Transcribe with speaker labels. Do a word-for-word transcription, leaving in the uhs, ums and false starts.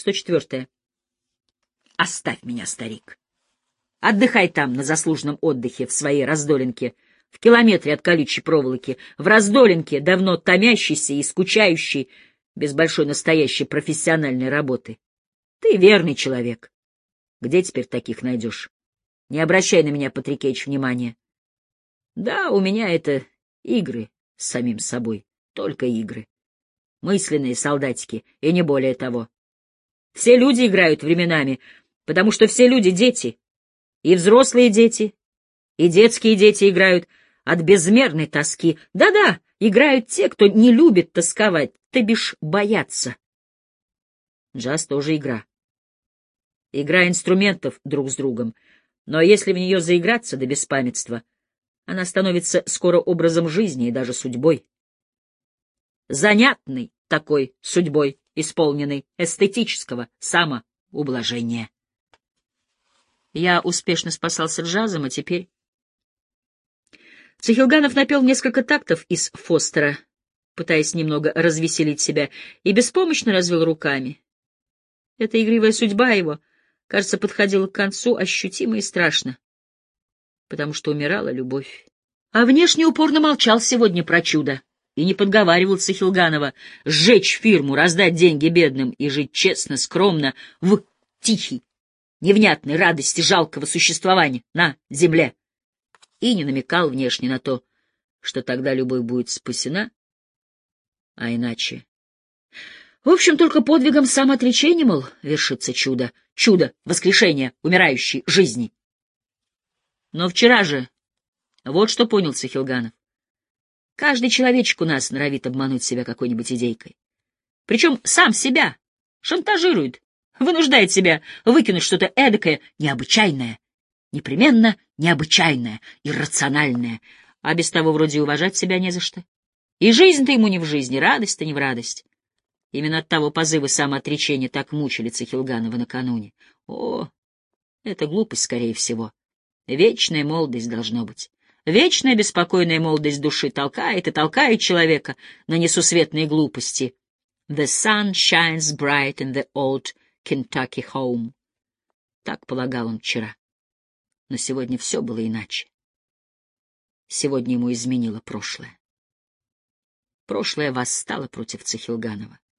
Speaker 1: сто четвёртое. Оставь меня, старик. Отдыхай там, на заслуженном отдыхе, в своей раздолинке, в километре от колючей проволоки, в раздолинке, давно томящейся и скучающей, без большой настоящей профессиональной работы. Ты верный человек. Где теперь таких найдешь? Не обращай на меня, Патрикеич, внимания. Да, у меня это игры с самим собой, только игры. Мысленные солдатики, и не более того. Все люди играют временами, потому что все люди — дети. И взрослые дети, и детские дети играют от безмерной тоски. Да-да, играют те, кто не любит тосковать, то бишь бояться. Джаз тоже игра. Игра инструментов друг с другом. Но если в нее заиграться до беспамятства, она становится скоро образом жизни и даже судьбой. Занятной такой судьбой, исполненной эстетического самоублажения. Я успешно спасался джазом, а теперь... Цихилганов напел несколько тактов из Фостера, пытаясь немного развеселить себя, и беспомощно развел руками. Эта игривая судьба его, кажется, подходила к концу ощутимо и страшно, потому что умирала любовь. А внешне упорно молчал сегодня про чудо и не подговаривал Цихилганова сжечь фирму, раздать деньги бедным и жить честно, скромно, в тихий, невнятной радости жалкого существования на земле, и не намекал внешне на то, что тогда любовь будет спасена, а иначе... В общем, только подвигом самоотречения, мол, вершится чудо, чудо воскрешения умирающей жизни. Но вчера же, вот что понял Цихилганов, каждый человечек у нас норовит обмануть себя какой-нибудь идейкой. Причем сам себя шантажирует, вынуждает себя выкинуть что-то эдакое, необычайное, непременно необычайное, иррациональное, а без того вроде и уважать себя не за что. И жизнь-то ему не в жизни, радость-то не в радость. Именно оттого позывы самоотречения так мучили Цихилганова накануне. О, это глупость, скорее всего. Вечная молодость должно быть. Вечная беспокойная молодость души толкает и толкает человека на несусветные глупости. The sun shines bright in the old Kentucky home. Так полагал он вчера. Но сегодня все было иначе. Сегодня ему изменило прошлое. Прошлое восстало против Цихилганова.